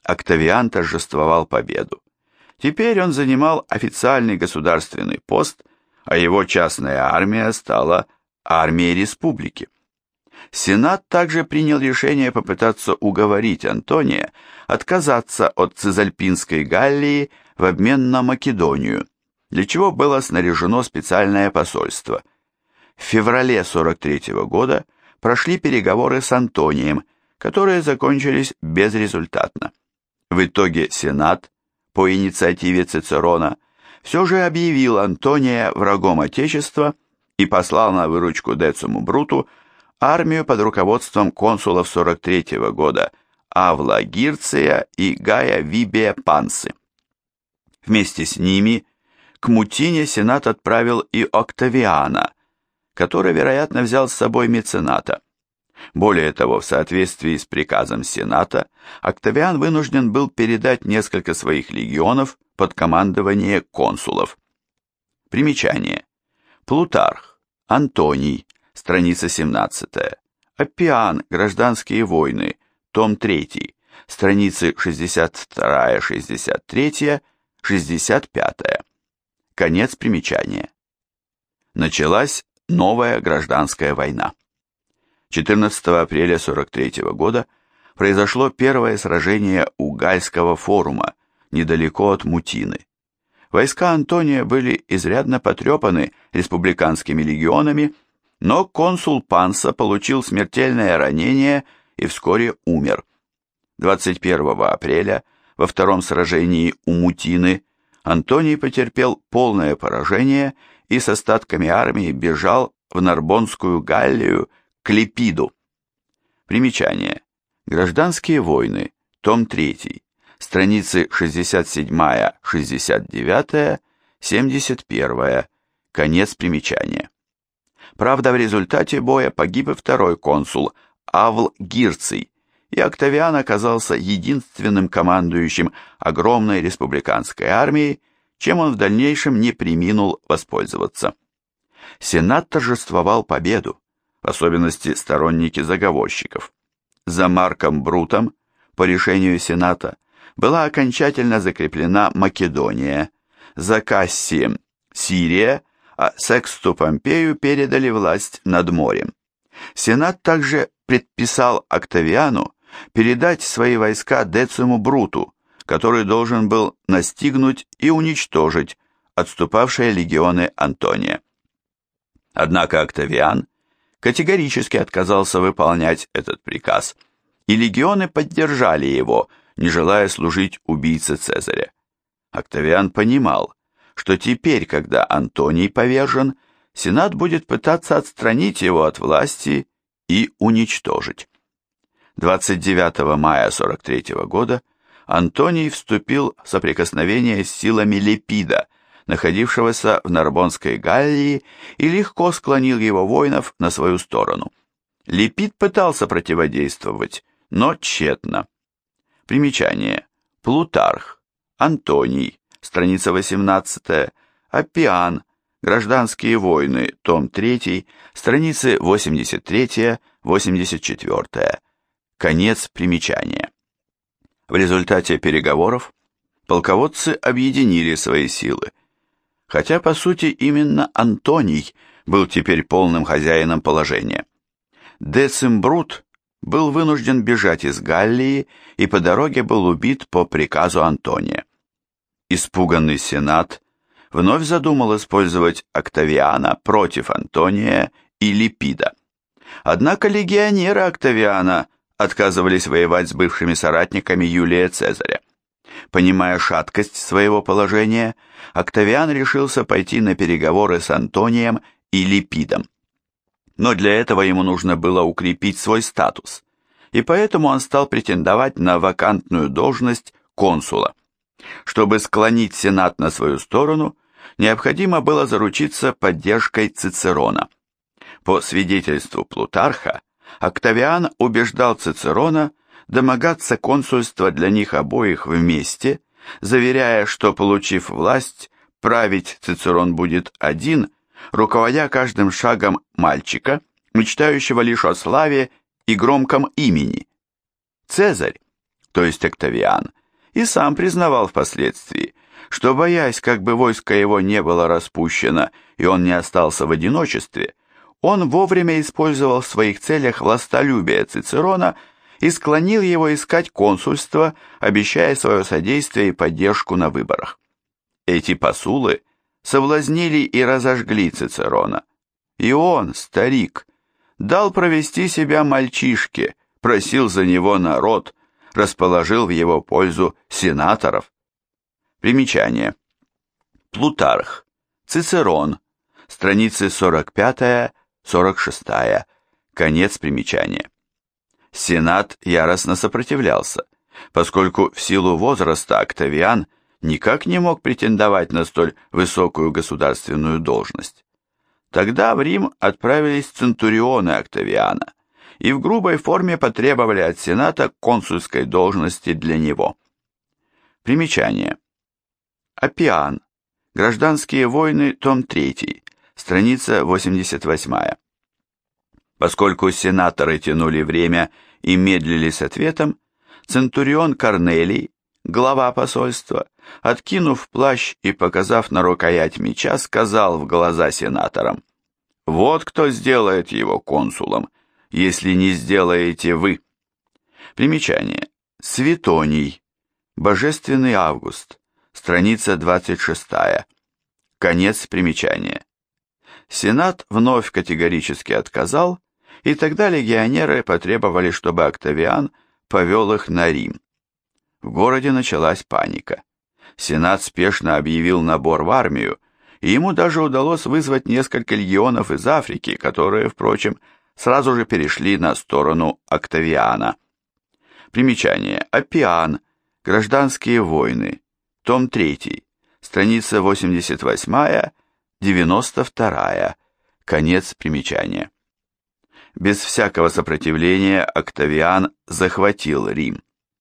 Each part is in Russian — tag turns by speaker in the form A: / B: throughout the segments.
A: Октавиан торжествовал победу. Теперь он занимал официальный государственный пост, а его частная армия стала армией республики. Сенат также принял решение попытаться уговорить Антония отказаться от Цизальпинской Галлии в обмен на Македонию, для чего было снаряжено специальное посольство. В феврале 43 года прошли переговоры с Антонием, которые закончились безрезультатно. В итоге Сенат, по инициативе Цицерона, все же объявил Антония врагом Отечества и послал на выручку Дециму Бруту армию под руководством консулов 43 года Авла Гирция и Гая Вибия Пансы. Вместе с ними к Мутине Сенат отправил и Октавиана, который, вероятно, взял с собой мецената. Более того, в соответствии с приказом Сената, Октавиан вынужден был передать несколько своих легионов под командование консулов. Примечание. Плутарх, Антоний, страница 17. Аппиан, Гражданские войны, том 3, страницы 62-63, 65. Конец примечания. Началась новая гражданская война. 14 апреля 43 года произошло первое сражение у Гальского форума, недалеко от Мутины. Войска Антония были изрядно потрепаны республиканскими легионами, но консул Панса получил смертельное ранение и вскоре умер. 21 апреля во втором сражении у Мутины Антоний потерпел полное поражение и с остатками армии бежал в Нарбонскую Галлию к Липиду. Примечание. Гражданские войны, том 3, страницы 67-69, 71, конец примечания. Правда, в результате боя погиб и второй консул Авл Гирций, и Октавиан оказался единственным командующим огромной республиканской армией, чем он в дальнейшем не преминул воспользоваться. Сенат торжествовал победу, в особенности сторонники заговорщиков. За Марком Брутом, по решению Сената, была окончательно закреплена Македония, за Кассием – Сирия, а Сексту Помпею передали власть над морем. Сенат также предписал Октавиану передать свои войска Дециму Бруту, который должен был настигнуть и уничтожить отступавшие легионы Антония. Однако Октавиан категорически отказался выполнять этот приказ, и легионы поддержали его, не желая служить убийце Цезаря. Октавиан понимал, что теперь, когда Антоний повержен, Сенат будет пытаться отстранить его от власти и уничтожить. 29 мая 43 года Антоний вступил в соприкосновение с силами Липида, находившегося в Нарбонской Галлии, и легко склонил его воинов на свою сторону. Липид пытался противодействовать, но тщетно. Примечание. Плутарх, Антоний, страница 18, Аппиан, Гражданские войны, том 3, страницы 83-84. Конец примечания. В результате переговоров полководцы объединили свои силы, хотя по сути именно Антоний был теперь полным хозяином положения. Децим Брут был вынужден бежать из Галлии и по дороге был убит по приказу Антония. Испуганный Сенат вновь задумал использовать Октавиана против Антония и Липида. Однако легионеры Октавиана отказывались воевать с бывшими соратниками Юлия Цезаря. Понимая шаткость своего положения, Октавиан решился пойти на переговоры с Антонием и Липидом. Но для этого ему нужно было укрепить свой статус, и поэтому он стал претендовать на вакантную должность консула. Чтобы склонить Сенат на свою сторону, необходимо было заручиться поддержкой Цицерона. По свидетельству Плутарха, Октавиан убеждал Цицерона домогаться консульства для них обоих вместе, заверяя, что, получив власть, править Цицерон будет один, руководя каждым шагом мальчика, мечтающего лишь о славе и громком имени. Цезарь, то есть Октавиан, и сам признавал впоследствии, что, боясь, как бы войско его не было распущено и он не остался в одиночестве, он вовремя использовал в своих целях властолюбие Цицерона и склонил его искать консульство, обещая свое содействие и поддержку на выборах. Эти посулы соблазнили и разожгли Цицерона, и он, старик, дал провести себя мальчишке, просил за него народ, расположил в его пользу сенаторов. Примечание. Плутарх, Цицерон, страницы 45-46, конец примечания. Сенат яростно сопротивлялся, поскольку в силу возраста Октавиан никак не мог претендовать на столь высокую государственную должность. Тогда в Рим отправились центурионы Октавиана и в грубой форме потребовали от Сената консульской должности для него. Примечание. Аппиан. Гражданские войны, том 3, страница 88. Поскольку сенаторы тянули время и медлили с ответом, центурион Корнелий, глава посольства, откинув плащ и показав на рукоять меча, сказал в глаза сенаторам: «Вот кто сделает его консулом, если не сделаете вы». Примечание. Светоний. Божественный Август. Страница 26. Конец примечания. Сенат вновь категорически отказал, и тогда легионеры потребовали, чтобы Октавиан повел их на Рим. В городе началась паника. Сенат спешно объявил набор в армию, и ему даже удалось вызвать несколько легионов из Африки, которые, впрочем, сразу же перешли на сторону Октавиана. Примечание. Аппиан. Гражданские войны. Том 3. Страница 88-92. Конец примечания. Без всякого сопротивления Октавиан захватил Рим.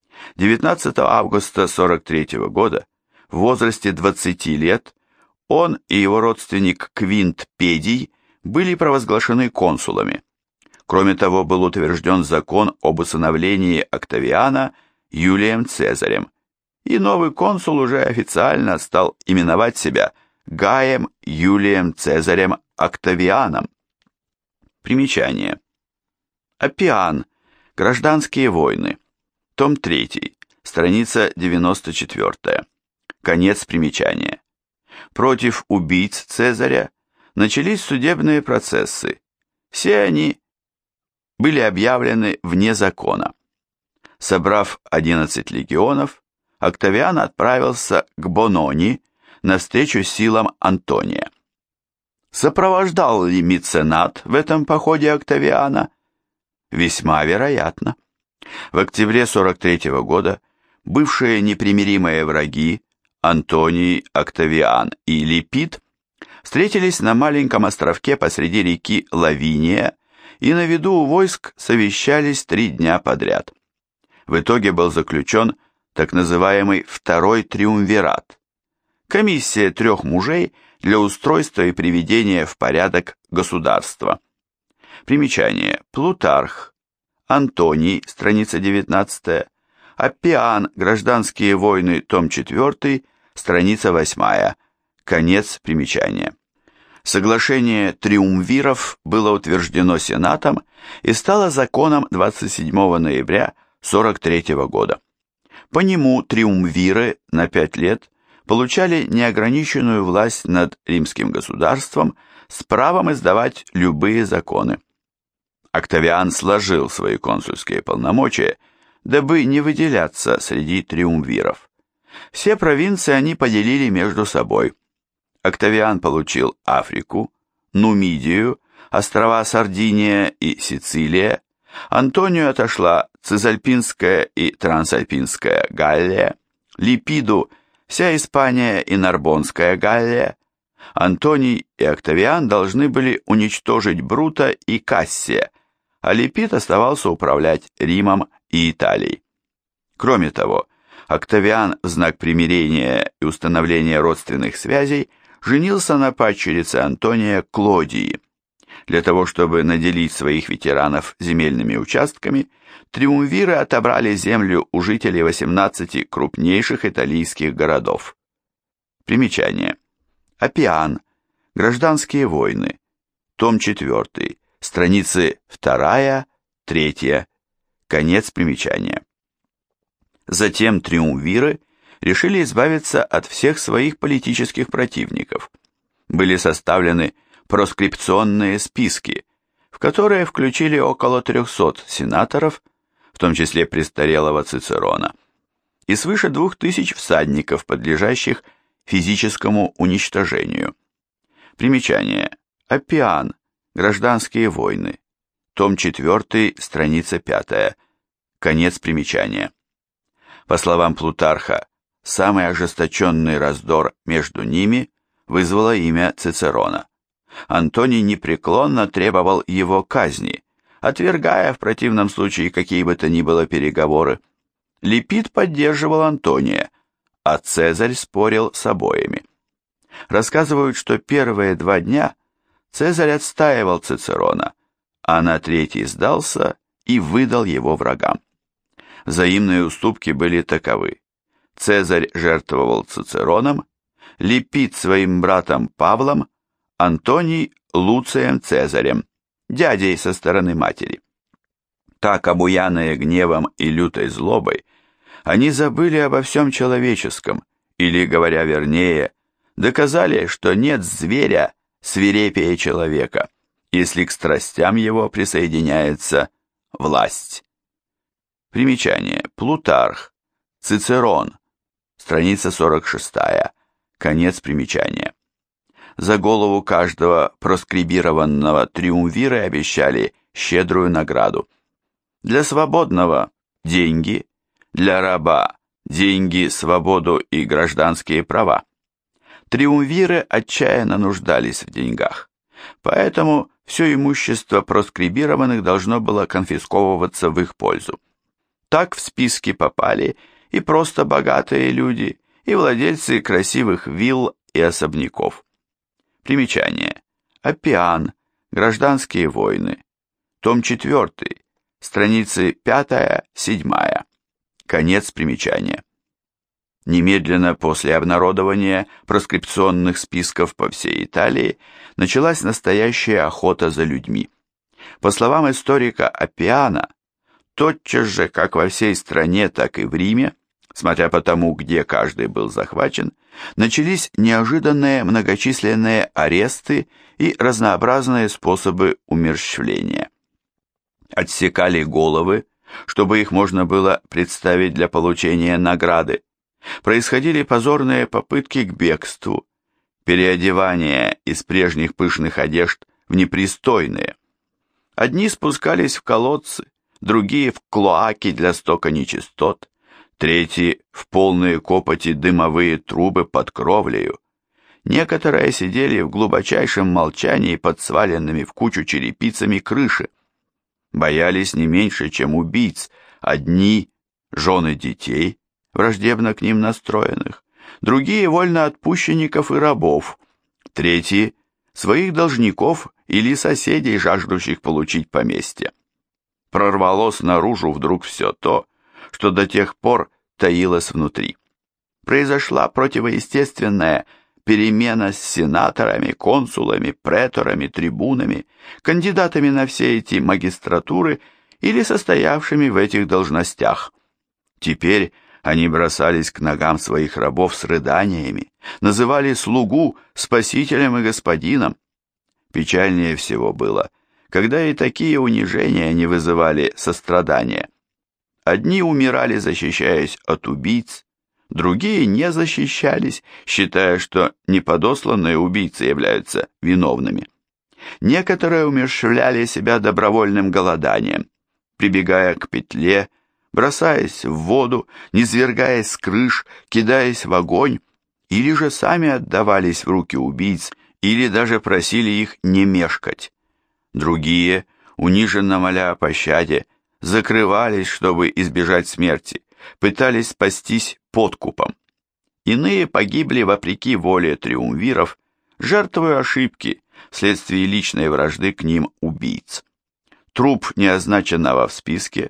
A: 19 августа 43 года, в возрасте 20 лет, он и его родственник Квинт Педий были провозглашены консулами. Кроме того, был утвержден закон об усыновлении Октавиана Юлием Цезарем, и новый консул уже официально стал именовать себя Гаем Юлием Цезарем Октавианом. Примечание. Аппиан. Гражданские войны. Том 3. Страница 94. Конец примечания. Против убийц Цезаря начались судебные процессы. Все они были объявлены вне закона. Собрав 11 легионов, Октавиан отправился к Бонони навстречу силам Антония. Сопровождал ли меценат в этом походе Октавиана? Весьма вероятно. В октябре 43 года бывшие непримиримые враги Антоний, Октавиан и Липид встретились на маленьком островке посреди реки Лавиния и на виду у войск совещались 3 дня подряд. В итоге был заключен так называемый Второй Триумвират, комиссия 3 мужей для устройства и приведения в порядок государства. Примечание. Плутарх, Антоний, страница 19, Аппиан, Гражданские войны, том 4, страница 8, конец примечания. Соглашение триумвиров было утверждено Сенатом и стало законом 27 ноября 43 года. По нему триумвиры на 5 лет получали неограниченную власть над римским государством с правом издавать любые законы. Октавиан сложил свои консульские полномочия, дабы не выделяться среди триумвиров. Все провинции они поделили между собой. Октавиан получил Африку, Нумидию, острова Сардиния и Сицилия, Антонию отошла Цизальпинская и Трансальпинская Галлия, Липиду вся Испания и Нарбонская Галлия. Антоний и Октавиан должны были уничтожить Брута и Кассия, а Липид оставался управлять Римом и Италией. Кроме того, Октавиан в знак примирения и установления родственных связей женился на падчерице Антония Клодии. Для того, чтобы наделить своих ветеранов земельными участками, триумвиры отобрали землю у жителей 18 крупнейших итальянских городов. Примечание. Аппиан. Гражданские войны. Том 4. Страницы 2, 3. Конец примечания. Затем триумвиры решили избавиться от всех своих политических противников. Были составлены проскрипционные списки, в которые включили около 300 сенаторов, в том числе престарелого Цицерона, и свыше 2000 всадников, подлежащих физическому уничтожению. Примечание. Аппиан. Гражданские войны. Том 4, страница 5. Конец примечания. По словам Плутарха, самый ожесточенный раздор между ними вызвало имя Цицерона. Антоний непреклонно требовал его казни, отвергая в противном случае какие бы то ни было переговоры. Липид поддерживал Антония, а Цезарь спорил с обоими. Рассказывают, что первые 2 дня Цезарь отстаивал Цицерона, а на 3-й сдался и выдал его врагам. Взаимные уступки были таковы. Цезарь жертвовал Цицероном, Липид своим братом Павлом, Антоний Луцием Цезарем, дядей со стороны матери. Так, обуянные гневом и лютой злобой, они забыли обо всем человеческом, или, говоря вернее, доказали, что нет зверя свирепее человека, если к страстям его присоединяется власть. Примечание. Плутарх. Цицерон. Страница 46. Конец примечания. За голову каждого проскрибированного триумвиры обещали щедрую награду. Для свободного – деньги, для раба – деньги, свободу и гражданские права. Триумвиры отчаянно нуждались в деньгах, поэтому все имущество проскрибированных должно было конфисковываться в их пользу. Так в списки попали и просто богатые люди, и владельцы красивых вилл и особняков. Примечание. Аппиан. Гражданские войны. Том 4. Страницы 5-7. Конец примечания. Немедленно после обнародования проскрипционных списков по всей Италии началась настоящая охота за людьми. По словам историка Аппиана, тотчас же, как во всей стране, так и в Риме, смотря по тому, где каждый был захвачен, начались неожиданные многочисленные аресты и разнообразные способы умерщвления. Отсекали головы, чтобы их можно было представить для получения награды. Происходили позорные попытки к бегству, переодевание из прежних пышных одежд в непристойные. Одни спускались в колодцы, другие в клоаки для стока нечистот, третьи в полные копоти дымовые трубы под кровлею. Некоторые сидели в глубочайшем молчании под сваленными в кучу черепицами крыши. Боялись не меньше, чем убийц, одни жены детей, враждебно к ним настроенных, другие вольноотпущенников и рабов, третьи своих должников или соседей, жаждущих получить поместье. Прорвалось наружу вдруг все то, что до тех пор таилось внутри. Произошла противоестественная перемена с сенаторами, консулами, преторами, трибунами, кандидатами на все эти магистратуры или состоявшими в этих должностях. Теперь они бросались к ногам своих рабов с рыданиями, называли слугу спасителем и господином. Печальнее всего было, когда и такие унижения не вызывали сострадания. Одни умирали, защищаясь от убийц, другие не защищались, считая, что неподосланные убийцы являются виновными. Некоторые умерщвляли себя добровольным голоданием, прибегая к петле, бросаясь в воду, низвергаясь с крыш, кидаясь в огонь, или же сами отдавались в руки убийц, или даже просили их не мешкать. Другие, униженно моля о пощаде, закрывались, чтобы избежать смерти, пытались спастись подкупом. Иные погибли вопреки воле триумвиров, жертвуя ошибки вследствие личной вражды к ним убийц. Труп неозначенного в списке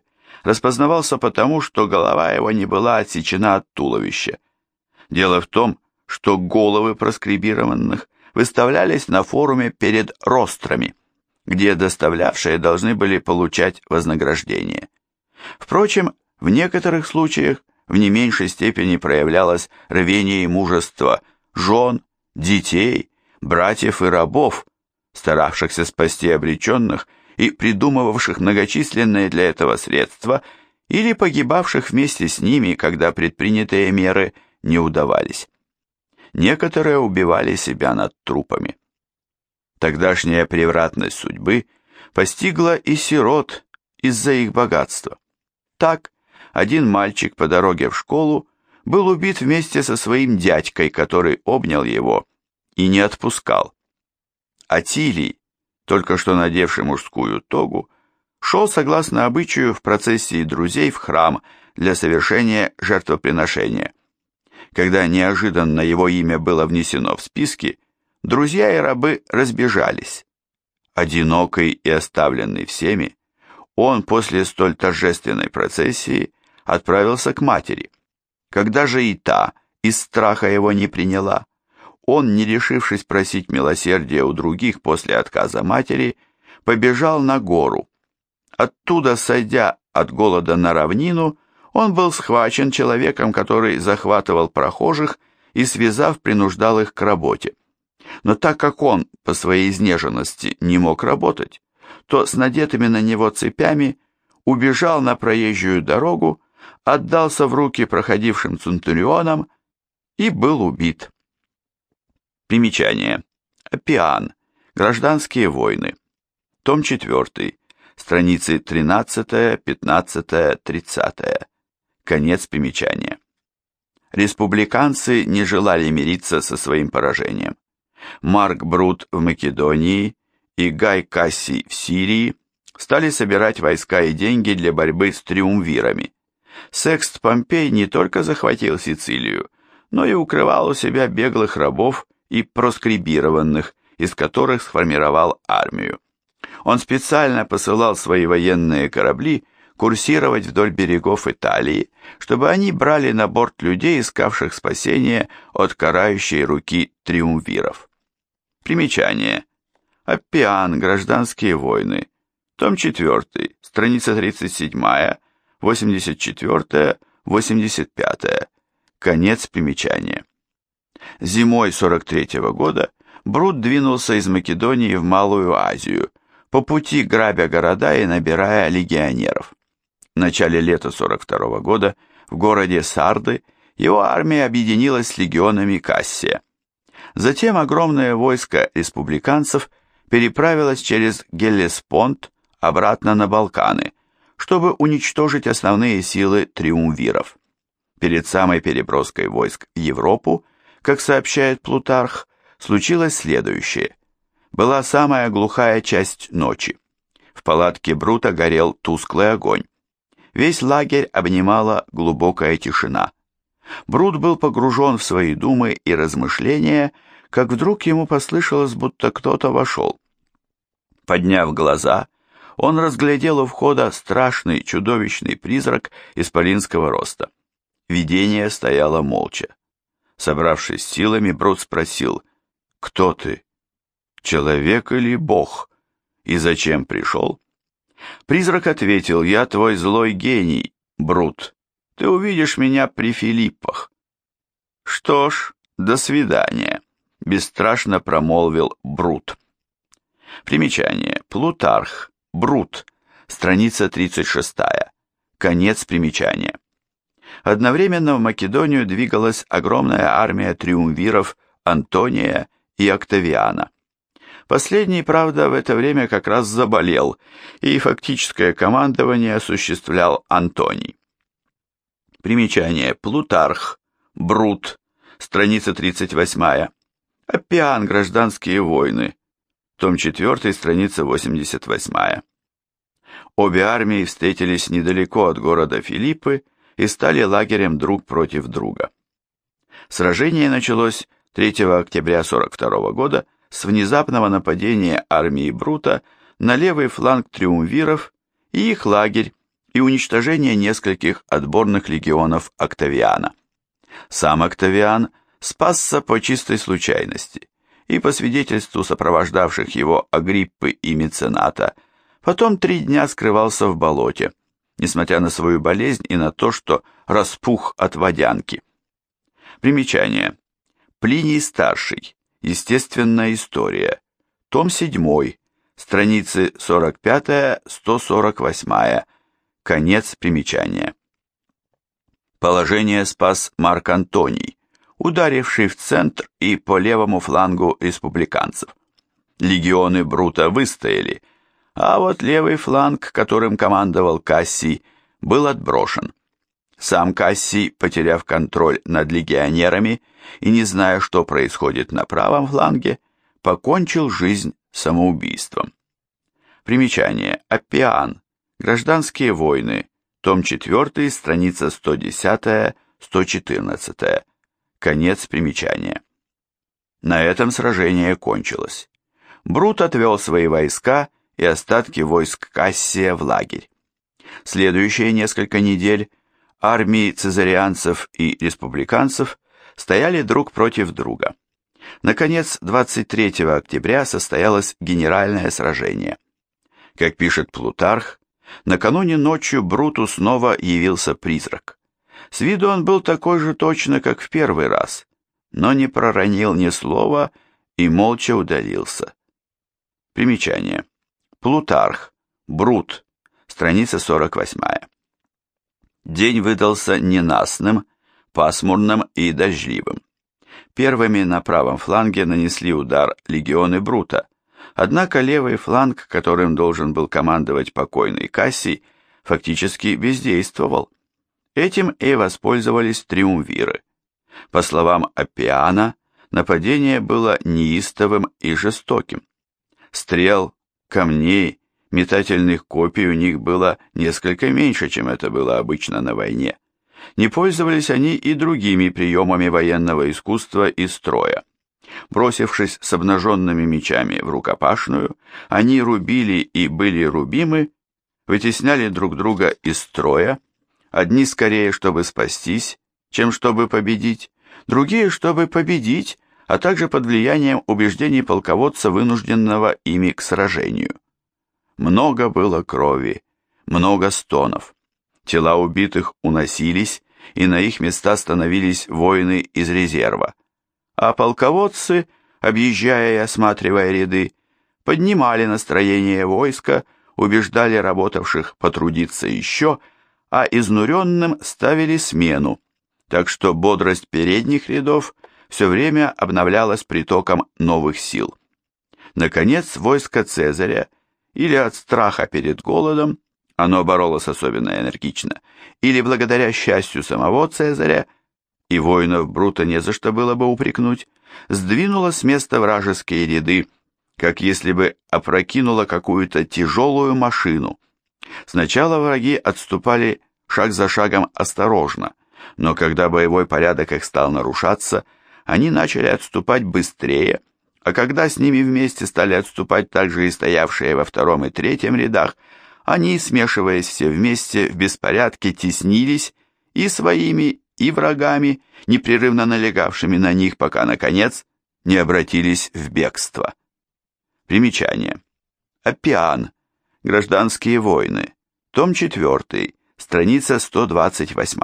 A: распознавался потому, что голова его не была отсечена от туловища. Дело в том, что головы проскрибированных выставлялись на форуме перед рострами, где доставлявшие должны были получать вознаграждение. Впрочем, в некоторых случаях в не меньшей степени проявлялось рвение и мужество жен, детей, братьев и рабов, старавшихся спасти обреченных и придумывавших многочисленные для этого средства, или погибавших вместе с ними, когда предпринятые меры не удавались. Некоторые убивали себя над трупами. Тогдашняя превратность судьбы постигла и сирот из-за их богатства. Так, один мальчик по дороге в школу был убит вместе со своим дядькой, который обнял его и не отпускал. Атилий, только что надевший мужскую тогу, шел согласно обычаю в процессии друзей в храм для совершения жертвоприношения. Когда неожиданно его имя было внесено в списки, друзья и рабы разбежались. Одинокий и оставленный всеми, он после столь торжественной процессии отправился к матери. Когда же и та из страха его не приняла, он, не решившись просить милосердия у других после отказа матери, побежал на гору. Оттуда, сойдя от голода на равнину, он был схвачен человеком, который захватывал прохожих и, связав, принуждал их к работе. Но так как он по своей изнеженности не мог работать, то с надетыми на него цепями убежал на проезжую дорогу, отдался в руки проходившим центурионам и был убит. Примечание. Аппиан. Гражданские войны. Том 4. Страницы 13, 15, 30. Конец примечания. Республиканцы не желали мириться со своим поражением. Марк Брут в Македонии и Гай Кассий в Сирии стали собирать войска и деньги для борьбы с триумвирами. Секст Помпей не только захватил Сицилию, но и укрывал у себя беглых рабов и проскрибированных, из которых сформировал армию. Он специально посылал свои военные корабли курсировать вдоль берегов Италии, чтобы они брали на борт людей, искавших спасения от карающей руки триумвиров. Примечание. Аппиан. Гражданские войны. Том 4. Страница 37, 84, 85. Конец примечания. Зимой 43-го года Брут двинулся из Македонии в Малую Азию, по пути грабя города и набирая легионеров. В начале лета 42-го года в городе Сарды его армия объединилась с легионами Кассия. Затем огромное войско республиканцев переправилось через Геллеспонд обратно на Балканы, чтобы уничтожить основные силы триумвиров. Перед самой переброской войск в Европу, как сообщает Плутарх, случилось следующее. Была самая глухая часть ночи. В палатке Брута горел тусклый огонь. Весь лагерь обнимала глубокая тишина. Брут был погружен в свои думы и размышления, как вдруг ему послышалось, будто кто-то вошел. Подняв глаза, он разглядел у входа страшный чудовищный призрак исполинского роста. Видение стояло молча. Собравшись силами, Брут спросил: «Кто ты? Человек или Бог? И зачем пришел?» Призрак ответил: «Я твой злой гений, Брут. Ты увидишь меня при Филиппах». «Что ж, до свидания», — бесстрашно промолвил Брут. Примечание. Плутарх. Брут. Страница 36. Конец примечания. Одновременно в Македонию двигалась огромная армия триумвиров Антония и Октавиана. Последний, правда, в это время как раз заболел, и фактическое командование осуществлял Антоний. Примечание. Плутарх. Брут. Страница 38. Аппиан. Гражданские войны. Том 4, страница 88. Обе армии встретились недалеко от города Филиппы и стали лагерем друг против друга. Сражение началось 3 октября 42 года с внезапного нападения армии Брута на левый фланг триумвиров и их лагерь, и уничтожение нескольких отборных легионов Октавиана. Сам Октавиан спасся по чистой случайности, и по свидетельству сопровождавших его Агриппы и Мецената, потом 3 дня скрывался в болоте, несмотря на свою болезнь и на то, что распух от водянки. Примечание. Плиний Старший. Естественная история. Том 7. Страницы 45-148. Конец примечания. Положение спас Марк Антоний, ударивший в центр и по левому флангу республиканцев. Легионы Брута выстояли, а вот левый фланг, которым командовал Кассий, был отброшен. Сам Кассий, потеряв контроль над легионерами и не зная, что происходит на правом фланге, покончил жизнь самоубийством. Примечание. Аппиан. Гражданские войны. Том 4, страница 110-114. Конец примечания. На этом сражение кончилось. Брут отвел свои войска и остатки войск Кассия в лагерь. Следующие несколько недель армии цезарианцев и республиканцев стояли друг против друга. Наконец, 23 октября состоялось генеральное сражение. Как пишет Плутарх, накануне ночью Бруту снова явился призрак. С виду он был такой же точно, как в первый раз, но не проронил ни слова и молча удалился. Примечание. Плутарх. Брут. Страница 48. День выдался ненастным, пасмурным и дождливым. Первыми на правом фланге нанесли удар легионы Брута, однако левый фланг, которым должен был командовать покойный Кассий, фактически бездействовал. Этим и воспользовались триумвиры. По словам Аппиана, нападение было неистовым и жестоким. Стрел, камней, метательных копий у них было несколько меньше, чем это было обычно на войне. Не пользовались они и другими приемами военного искусства и строя. Бросившись с обнаженными мечами в рукопашную, они рубили и были рубимы, вытесняли друг друга из строя, одни скорее, чтобы спастись, чем чтобы победить, другие, чтобы победить, а также под влиянием убеждений полководца, вынужденного ими к сражению. Много было крови, много стонов. Тела убитых уносились, и на их места становились воины из резерва. А полководцы, объезжая и осматривая ряды, поднимали настроение войска, убеждали работавших потрудиться еще, а изнуренным ставили смену, так что бодрость передних рядов все время обновлялась притоком новых сил. Наконец, войско Цезаря, или от страха перед голодом, оно боролось особенно энергично, или благодаря счастью самого Цезаря, и воинов Брута не за что было бы упрекнуть, сдвинуло с места вражеские ряды, как если бы опрокинуло какую-то тяжелую машину. Сначала враги отступали шаг за шагом осторожно, но когда боевой порядок их стал нарушаться, они начали отступать быстрее, а когда с ними вместе стали отступать также и стоявшие во втором и третьем рядах, они, смешиваясь все вместе, в беспорядке теснились и своими, и врагами, непрерывно налегавшими на них, пока, наконец, не обратились в бегство. Примечание. Аппиан. Гражданские войны. Том 4. Страница 128.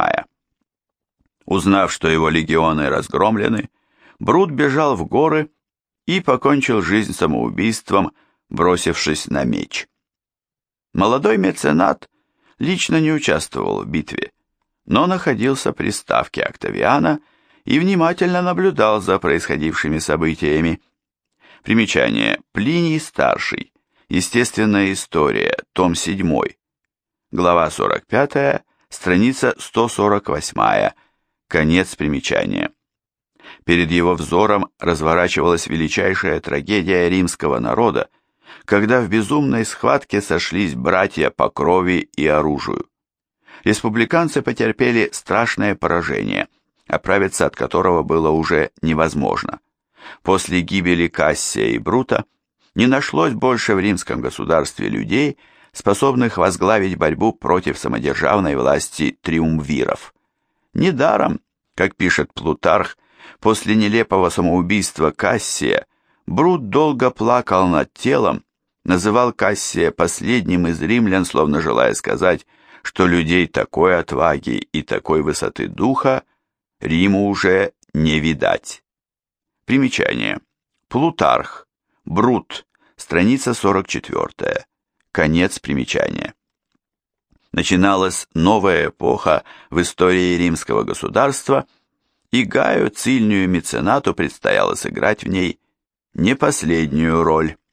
A: Узнав, что его легионы разгромлены, Брут бежал в горы и покончил жизнь самоубийством, бросившись на меч. Молодой меценат лично не участвовал в битве, но находился при ставке Октавиана и внимательно наблюдал за происходившими событиями. Примечание. Плиний Старший. Естественная история. Том 7. Глава 45. Страница 148. Конец примечания. Перед его взором разворачивалась величайшая трагедия римского народа, когда в безумной схватке сошлись братья по крови и оружию. Республиканцы потерпели страшное поражение, оправиться от которого было уже невозможно. После гибели Кассия и Брута не нашлось больше в римском государстве людей, способных возглавить борьбу против самодержавной власти триумвиров. Недаром, как пишет Плутарх, после нелепого самоубийства Кассия Брут долго плакал над телом, называл Кассия последним из римлян, словно желая сказать, что людей такой отваги и такой высоты духа Риму уже не видать. Примечание. Плутарх. Брут. Страница 44. Конец примечания. Начиналась новая эпоха в истории римского государства, и Гаю Цильнию Меценату предстояло сыграть в ней не последнюю роль.